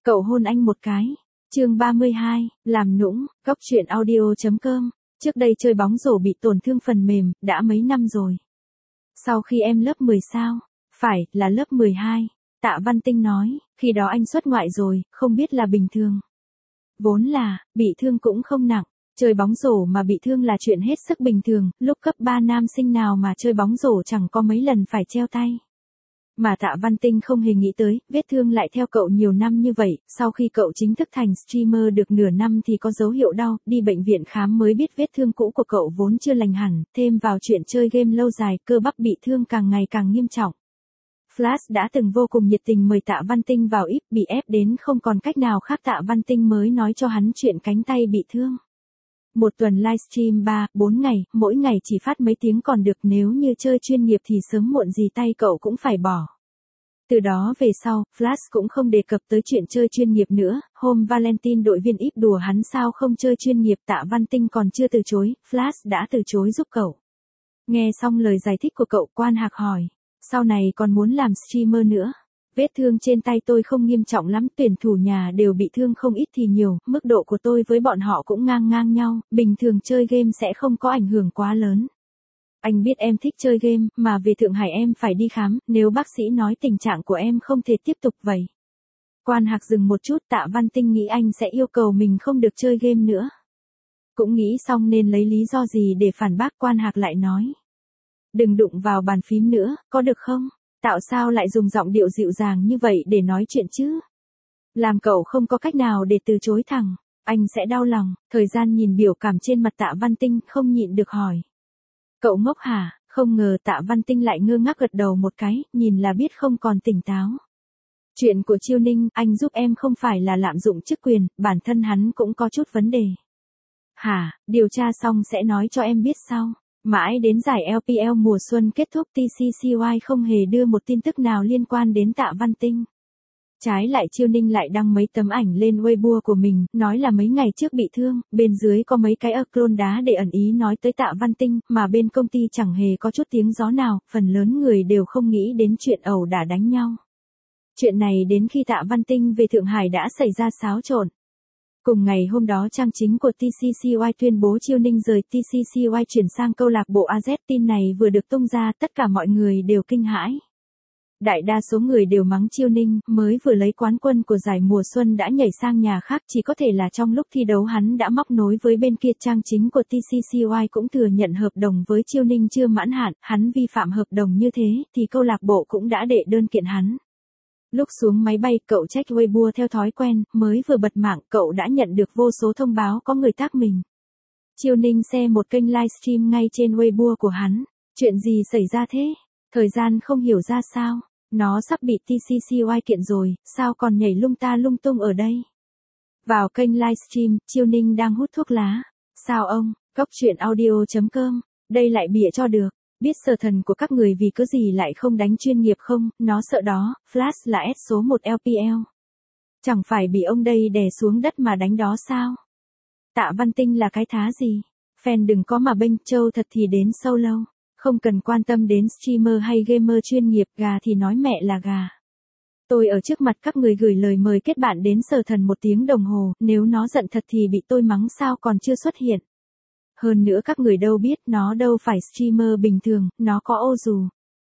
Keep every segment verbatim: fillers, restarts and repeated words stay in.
Cậu hôn anh một cái. Chương ba mươi hai, làm nũng, góc truyện audio.com. Trước đây chơi bóng rổ bị tổn thương phần mềm, đã mấy năm rồi. Sau khi em lớp mười sao? Phải, là lớp mười hai. Tạ Văn Tinh nói, khi đó anh xuất ngoại rồi, không biết là bình thường. Vốn là, bị thương cũng không nặng. Chơi bóng rổ mà bị thương là chuyện hết sức bình thường, lúc cấp ba nam sinh nào mà chơi bóng rổ chẳng có mấy lần phải treo tay. Mà Tạ Văn Tinh không hề nghĩ tới, vết thương lại theo cậu nhiều năm như vậy, sau khi cậu chính thức thành streamer được nửa năm thì có dấu hiệu đau, đi bệnh viện khám mới biết vết thương cũ của cậu vốn chưa lành hẳn, thêm vào chuyện chơi game lâu dài, cơ bắp bị thương càng ngày càng nghiêm trọng. Flash đã từng vô cùng nhiệt tình mời Tạ Văn Tinh vào íp, bị ép đến không còn cách nào khác Tạ Văn Tinh mới nói cho hắn chuyện cánh tay bị thương. Một tuần livestream ba, bốn ngày, mỗi ngày chỉ phát mấy tiếng còn được, nếu như chơi chuyên nghiệp thì sớm muộn gì tay cậu cũng phải bỏ. Từ đó về sau, Flash cũng không đề cập tới chuyện chơi chuyên nghiệp nữa, hôm Valentine đội viên íp đùa hắn sao không chơi chuyên nghiệp, Tạ Văn Tinh còn chưa từ chối, Flash đã từ chối giúp cậu. Nghe xong lời giải thích của cậu, Quan Hạc hỏi, sau này còn muốn làm streamer nữa? Vết thương trên tay tôi không nghiêm trọng lắm, tuyển thủ nhà đều bị thương không ít thì nhiều, mức độ của tôi với bọn họ cũng ngang ngang nhau, bình thường chơi game sẽ không có ảnh hưởng quá lớn. Anh biết em thích chơi game, mà về Thượng Hải em phải đi khám, nếu bác sĩ nói tình trạng của em không thể tiếp tục vậy. Quan Hạc dừng một chút, Tạ Văn Tinh nghĩ anh sẽ yêu cầu mình không được chơi game nữa. Cũng nghĩ xong nên lấy lý do gì để phản bác, Quan Hạc lại nói. Đừng đụng vào bàn phím nữa, có được không? Tạo sao lại dùng giọng điệu dịu dàng như vậy để nói chuyện chứ? Làm cậu không có cách nào để từ chối thẳng, anh sẽ đau lòng. Thời gian nhìn biểu cảm trên mặt Tạ Văn Tinh không nhịn được hỏi. Cậu ngốc hả? Không ngờ Tạ Văn Tinh lại ngơ ngác gật đầu một cái, nhìn là biết không còn tỉnh táo. Chuyện của Chiêu Ninh, anh giúp em không phải là lạm dụng chức quyền, bản thân hắn cũng có chút vấn đề. Hả, điều tra xong sẽ nói cho em biết sau. Mãi đến giải lờ pê lờ mùa xuân kết thúc, tê xê xê i không hề đưa một tin tức nào liên quan đến Tạ Văn Tinh. Trái lại Chiêu Ninh lại đăng mấy tấm ảnh lên Weibo của mình, nói là mấy ngày trước bị thương, bên dưới có mấy cái clone đá để ẩn ý nói tới Tạ Văn Tinh, mà bên công ty chẳng hề có chút tiếng gió nào, phần lớn người đều không nghĩ đến chuyện ẩu đả đánh nhau. Chuyện này đến khi Tạ Văn Tinh về Thượng Hải đã xảy ra xáo trộn. Cùng ngày hôm đó trang chính của tê xê xê i tuyên bố Chiêu Ninh rời tê xê xê i chuyển sang câu lạc bộ a zét, tin này vừa được tung ra, tất cả mọi người đều kinh hãi. Đại đa số người đều mắng Chiêu Ninh, mới vừa lấy quán quân của giải mùa xuân đã nhảy sang nhà khác, chỉ có thể là trong lúc thi đấu hắn đã móc nối với bên kia. Trang chính của tê xê xê i cũng thừa nhận hợp đồng với Chiêu Ninh chưa mãn hạn, hắn vi phạm hợp đồng như thế, thì câu lạc bộ cũng đã đệ đơn kiện hắn. Lúc xuống máy bay, cậu check Weibo theo thói quen, mới vừa bật mạng, cậu đã nhận được vô số thông báo có người tác mình. Chiêu Ninh share một kênh livestream ngay trên Weibo của hắn. Chuyện gì xảy ra thế? Thời gian không hiểu ra sao. Nó sắp bị tê xê xê i kiện rồi, sao còn nhảy lung ta lung tung ở đây? Vào kênh livestream, Chiêu Ninh đang hút thuốc lá. Sao ông, góc truyện audio.com, đây lại bịa cho được. Biết sở thần của các người vì cứ gì lại không đánh chuyên nghiệp không, nó sợ đó, Flash là S số một lờ pê lờ. Chẳng phải bị ông đây đè xuống đất mà đánh đó sao? Tạ Văn Tinh là cái thá gì? Fan đừng có mà bênh, trâu thật thì đến solo. Không cần quan tâm đến streamer hay gamer chuyên nghiệp, gà thì nói mẹ là gà. Tôi ở trước mặt các người gửi lời mời kết bạn đến sở thần một tiếng đồng hồ, nếu nó giận thật thì bị tôi mắng sao còn chưa xuất hiện. Hơn nữa các người đâu biết, nó đâu phải streamer bình thường, nó có ô dù.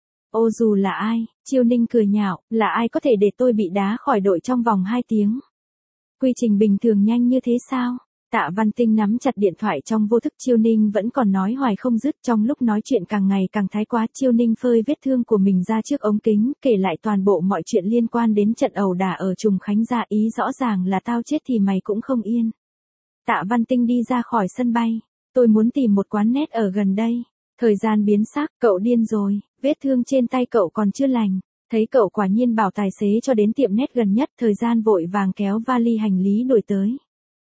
Ô dù là ai? Chiêu Ninh cười nhạo, là ai có thể để tôi bị đá khỏi đội trong vòng hai tiếng? Quy trình bình thường nhanh như thế sao? Tạ Văn Tinh nắm chặt điện thoại trong vô thức, Chiêu Ninh vẫn còn nói hoài không dứt, trong lúc nói chuyện càng ngày càng thái quá. Chiêu Ninh phơi vết thương của mình ra trước ống kính, kể lại toàn bộ mọi chuyện liên quan đến trận ẩu đả ở Trùng Khánh ra, ý rõ ràng là tao chết thì mày cũng không yên. Tạ Văn Tinh đi ra khỏi sân bay. Tôi muốn tìm một quán net ở gần đây. Thời gian biến sắc, cậu điên rồi, vết thương trên tay cậu còn chưa lành. Thấy cậu quả nhiên bảo tài xế cho đến tiệm net gần nhất, thời gian vội vàng kéo vali hành lý đuổi tới.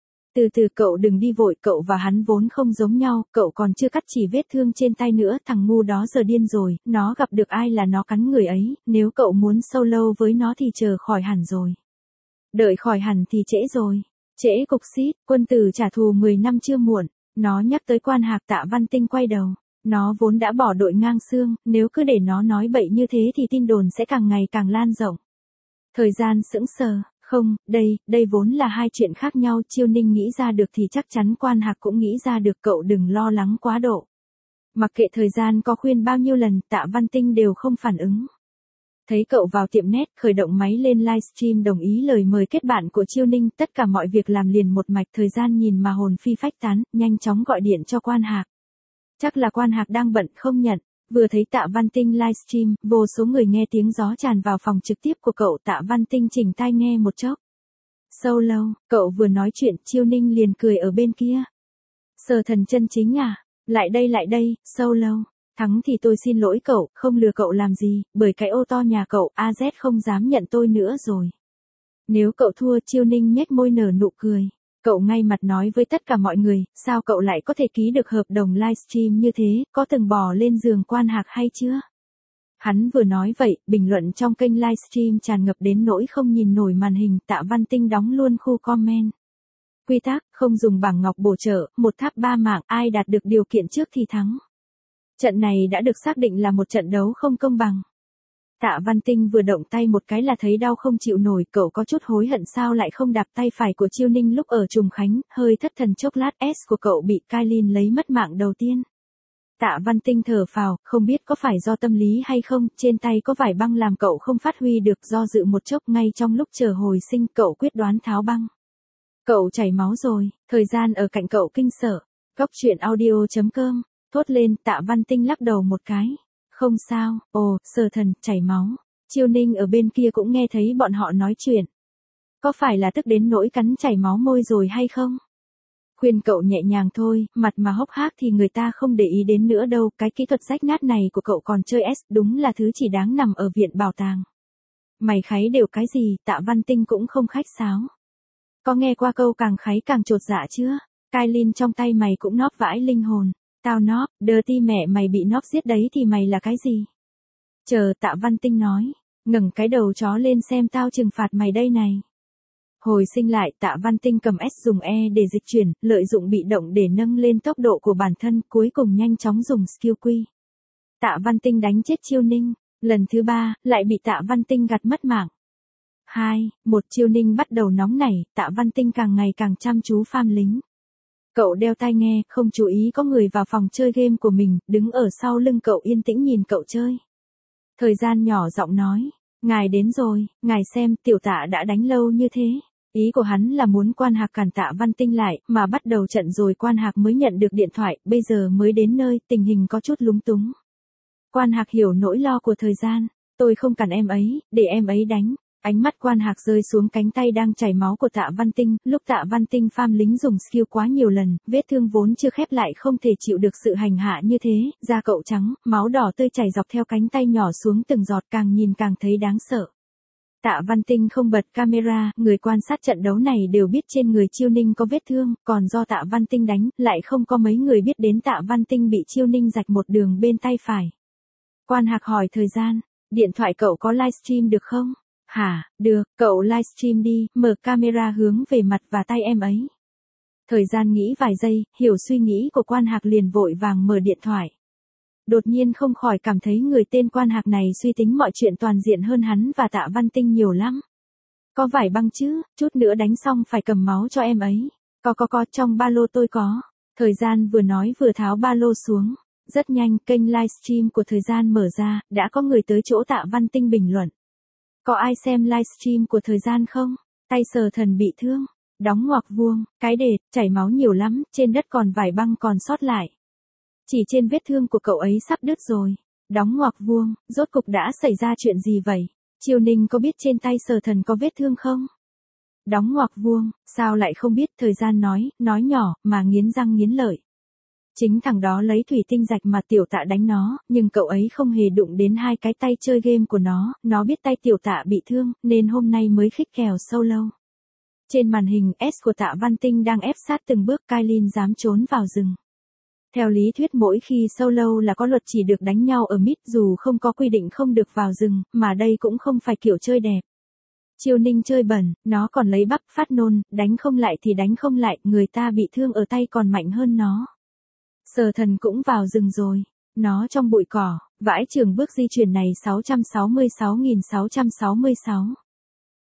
Từ từ cậu đừng đi vội, cậu và hắn vốn không giống nhau, cậu còn chưa cắt chỉ vết thương trên tay nữa, thằng ngu đó giờ điên rồi, nó gặp được ai là nó cắn người ấy, nếu cậu muốn solo với nó thì chờ khỏi hẳn rồi. Đợi khỏi hẳn thì trễ rồi, trễ cục xít, quân tử trả thù mười năm chưa muộn. Nó nhắc tới Quan Hạc. Tạ Văn Tinh quay đầu. Nó vốn đã bỏ đội ngang xương, nếu cứ để nó nói bậy như thế thì tin đồn sẽ càng ngày càng lan rộng. Thời gian sững sờ, Không, đây, đây vốn là hai chuyện khác nhau, Chiêu Ninh nghĩ ra được thì chắc chắn Quan Hạc cũng nghĩ ra được, cậu đừng lo lắng quá độ. Mặc kệ thời gian có khuyên bao nhiêu lần, Tạ Văn Tinh đều không phản ứng. Thấy cậu vào tiệm net, khởi động máy lên livestream đồng ý lời mời kết bạn của Chiêu Ninh, tất cả mọi việc làm liền một mạch, thời gian nhìn mà hồn phi phách tán, nhanh chóng gọi điện cho Quan Hạc. Chắc là Quan Hạc đang bận không nhận. Vừa thấy Tạ Văn Tinh livestream, vô số người nghe tiếng gió tràn vào phòng trực tiếp của cậu. Tạ Văn Tinh chỉnh tai nghe một chốc. Solo, cậu vừa nói chuyện, Chiêu Ninh liền cười ở bên kia. Sở Thần chân chính à? Lại đây lại đây, Solo. Thắng thì tôi xin lỗi cậu, không lừa cậu làm gì, bởi cái ô to nhà cậu, a dét không dám nhận tôi nữa rồi. Nếu cậu thua, Chiêu Ninh nhếch môi nở nụ cười. Cậu ngay mặt nói với tất cả mọi người, sao cậu lại có thể ký được hợp đồng livestream như thế, có từng bò lên giường Quan Hạc hay chưa? Hắn vừa nói vậy, bình luận trong kênh livestream tràn ngập đến nỗi không nhìn nổi màn hình. Tạ Văn Tinh đóng luôn khu comment. Quy tắc, không dùng bảng ngọc bổ trợ, một tháp ba mạng, ai đạt được điều kiện trước thì thắng. Trận này đã được xác định là một trận đấu không công bằng. Tạ Văn Tinh vừa động tay một cái là thấy đau không chịu nổi, cậu có chút hối hận sao lại không đạp tay phải của Chiêu Ninh lúc ở Trùng Khánh, hơi thất thần chốc lát S của cậu bị Kailin lấy mất mạng đầu tiên. Tạ Văn Tinh thở phào, không biết có phải do tâm lý hay không, trên tay có vải băng làm cậu không phát huy được, do dự một chốc, ngay trong lúc chờ hồi sinh cậu quyết đoán tháo băng. Cậu chảy máu rồi, thời gian ở cạnh cậu kinh sợ. Góc truyện audio chấm com, thốt lên. Tạ Văn Tinh lắc đầu một cái. Không sao, ồ, Sở Thần, chảy máu. Chiêu Ninh ở bên kia cũng nghe thấy bọn họ nói chuyện. Có phải là tức đến nỗi cắn chảy máu môi rồi hay không? Khuyên cậu nhẹ nhàng thôi, mặt mà hốc hác thì người ta không để ý đến nữa đâu, cái kỹ thuật rách nát này của cậu còn chơi S, đúng là thứ chỉ đáng nằm ở viện bảo tàng. Mày kháy đều cái gì? Tạ Văn Tinh cũng không khách sáo. Có nghe qua câu càng kháy càng chột dạ chưa? Kailin trong tay mày cũng nóp vãi linh hồn. Tao nóp, dirty mẹ mày bị nóp giết đấy thì mày là cái gì? Chờ, Tạ Văn Tinh nói, ngẩng cái đầu chó lên xem tao trừng phạt mày đây này. Hồi sinh lại, Tạ Văn Tinh cầm S dùng E để dịch chuyển, lợi dụng bị động để nâng lên tốc độ của bản thân, cuối cùng nhanh chóng dùng skill Q. Tạ Văn Tinh đánh chết Chiêu Ninh, lần thứ ba, lại bị Tạ Văn Tinh gặt mất mạng. Hai, một Chiêu Ninh bắt đầu nóng nảy, Tạ Văn Tinh càng ngày càng chăm chú farm lính. Cậu đeo tai nghe, không chú ý có người vào phòng chơi game của mình, đứng ở sau lưng cậu yên tĩnh nhìn cậu chơi. Thời gian nhỏ giọng nói, ngài đến rồi, ngài xem, tiểu Tạ đã đánh lâu như thế. Ý của hắn là muốn Quan Hạc cản Tạ Văn Tinh lại, mà bắt đầu trận rồi Quan Hạc mới nhận được điện thoại, bây giờ mới đến nơi, tình hình có chút lúng túng. Quan Hạc hiểu nỗi lo của thời gian, tôi không cản em ấy, để em ấy đánh. Ánh mắt Quan Hạc rơi xuống cánh tay đang chảy máu của Tạ Văn Tinh, lúc Tạ Văn Tinh farm lính dùng skill quá nhiều lần, vết thương vốn chưa khép lại không thể chịu được sự hành hạ như thế, da cậu trắng, máu đỏ tươi chảy dọc theo cánh tay nhỏ xuống từng giọt, càng nhìn càng thấy đáng sợ. Tạ Văn Tinh không bật camera, người quan sát trận đấu này đều biết trên người Chiêu Ninh có vết thương, còn do Tạ Văn Tinh đánh, lại không có mấy người biết đến Tạ Văn Tinh bị Chiêu Ninh rạch một đường bên tay phải. Quan Hạc hỏi thời gian, điện thoại cậu có livestream được không? Hả, được, cậu livestream đi, mở camera hướng về mặt và tay em ấy. Thời gian nghĩ vài giây, hiểu suy nghĩ của Quan Hạc liền vội vàng mở điện thoại. Đột nhiên không khỏi cảm thấy người tên Quan Hạc này suy tính mọi chuyện toàn diện hơn hắn và Tạ Văn Tinh nhiều lắm. Có vải băng chứ, chút nữa đánh xong phải cầm máu cho em ấy. Có có có, trong ba lô tôi có. Thời gian vừa nói vừa tháo ba lô xuống. Rất nhanh, kênh livestream của thời gian mở ra, đã có người tới chỗ Tạ Văn Tinh bình luận. Có ai xem livestream của thời gian không? Tay Sở Thần bị thương, đóng ngoặc vuông, cái đệt, chảy máu nhiều lắm, trên đất còn vải băng còn sót lại. Chỉ trên vết thương của cậu ấy sắp đứt rồi. Đóng ngoặc vuông, rốt cục đã xảy ra chuyện gì vậy? Chiêu Ninh có biết trên tay Sở Thần có vết thương không? Đóng ngoặc vuông, sao lại không biết? Thời gian nói, nói nhỏ, mà nghiến răng nghiến lợi. Chính thằng đó lấy thủy tinh rạch mà tiểu Tạ đánh nó, nhưng cậu ấy không hề đụng đến hai cái tay chơi game của nó, nó biết tay tiểu Tạ bị thương, nên hôm nay mới khích kèo solo. Trên màn hình S của Tạ Văn Tinh đang ép sát từng bước, Kailin dám trốn vào rừng. Theo lý thuyết mỗi khi solo là có luật chỉ được đánh nhau ở mid, dù không có quy định không được vào rừng, mà đây cũng không phải kiểu chơi đẹp. Chiêu Ninh chơi bẩn, nó còn lấy bắp phát nôn, đánh không lại thì đánh không lại, người ta bị thương ở tay còn mạnh hơn nó. Sở Thần cũng vào rừng rồi, nó trong bụi cỏ, vãi trường bước di chuyển này sáu trăm sáu mươi sáu nghìn sáu trăm sáu mươi sáu.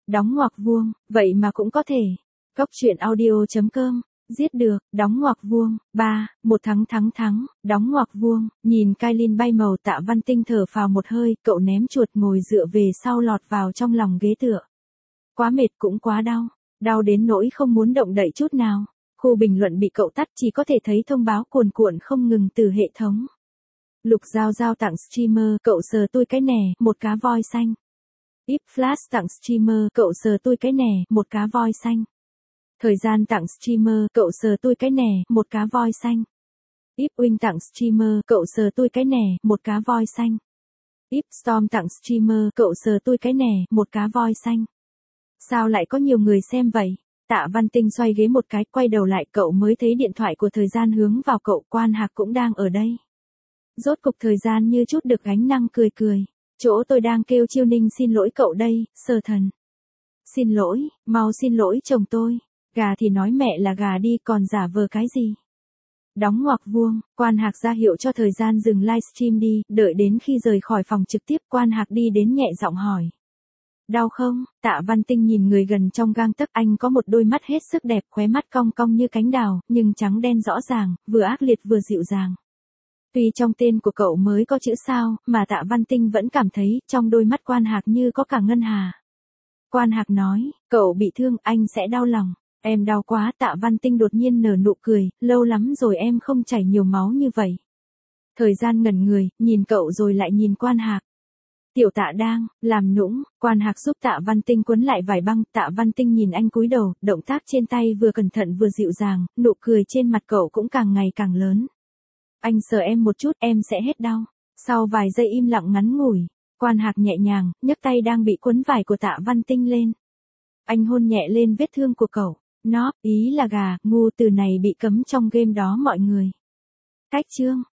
Đóng ngoặc vuông, vậy mà cũng có thể. Cốc truyện audio.com, giết được, đóng ngoặc vuông, ba, một thắng thắng thắng, đóng ngoặc vuông, nhìn Kailin bay màu Tạ Văn Tinh thở phào một hơi, cậu ném chuột ngồi dựa về sau lọt vào trong lòng ghế tựa. Quá mệt cũng quá đau, đau đến nỗi không muốn động đậy chút nào. Khu bình luận bị cậu tắt chỉ có thể thấy thông báo cuồn cuộn không ngừng từ hệ thống. Lục Giao Giao tặng streamer, cậu sờ tôi cái nè, một cá voi xanh. Íp Flash tặng streamer, cậu sờ tôi cái nè, một cá voi xanh. Thời gian tặng streamer, cậu sờ tôi cái nè, một cá voi xanh. Íp Wing tặng streamer, cậu sờ tôi cái nè, một cá voi xanh. Íp Storm tặng streamer, cậu sờ tôi cái nè, một cá voi xanh. Sao lại có nhiều người xem vậy? Tạ Văn Tinh xoay ghế một cái, quay đầu lại cậu mới thấy điện thoại của Thời gian hướng vào cậu, Quan Hạc cũng đang ở đây. Rốt cục Thời gian như chút được gánh nặng cười cười. Chỗ tôi đang kêu Chiêu Ninh xin lỗi cậu đây, Sở Thần. Xin lỗi, mau xin lỗi chồng tôi. Gà thì nói mẹ là gà đi, còn giả vờ cái gì? Đóng ngoặc vuông, Quan Hạc ra hiệu cho Thời gian dừng livestream đi, đợi đến khi rời khỏi phòng trực tiếp Quan Hạc đi đến nhẹ giọng hỏi. Đau không? Tạ Văn Tinh nhìn người gần trong gang tấc, anh có một đôi mắt hết sức đẹp, khóe mắt cong cong như cánh đào, nhưng trắng đen rõ ràng, vừa ác liệt vừa dịu dàng. Tuy trong tên của cậu mới có chữ sao, mà Tạ Văn Tinh vẫn cảm thấy trong đôi mắt Quan Hạc như có cả ngân hà. Quan Hạc nói, cậu bị thương, anh sẽ đau lòng. Em đau quá. Tạ Văn Tinh đột nhiên nở nụ cười, lâu lắm rồi em không chảy nhiều máu như vậy. Thời gian ngẩn người, nhìn cậu rồi lại nhìn Quan Hạc. Tiểu Tạ đang làm nũng, Quan Hạc giúp Tạ Văn Tinh quấn lại vải băng, Tạ Văn Tinh nhìn anh cúi đầu, động tác trên tay vừa cẩn thận vừa dịu dàng, nụ cười trên mặt cậu cũng càng ngày càng lớn. Anh sờ em một chút, em sẽ hết đau. Sau vài giây im lặng ngắn ngủi, Quan Hạc nhẹ nhàng nhấc tay đang bị quấn vải của Tạ Văn Tinh lên. Anh hôn nhẹ lên vết thương của cậu. Nó, ý là gà, ngu, từ này bị cấm trong game đó mọi người. Cách chương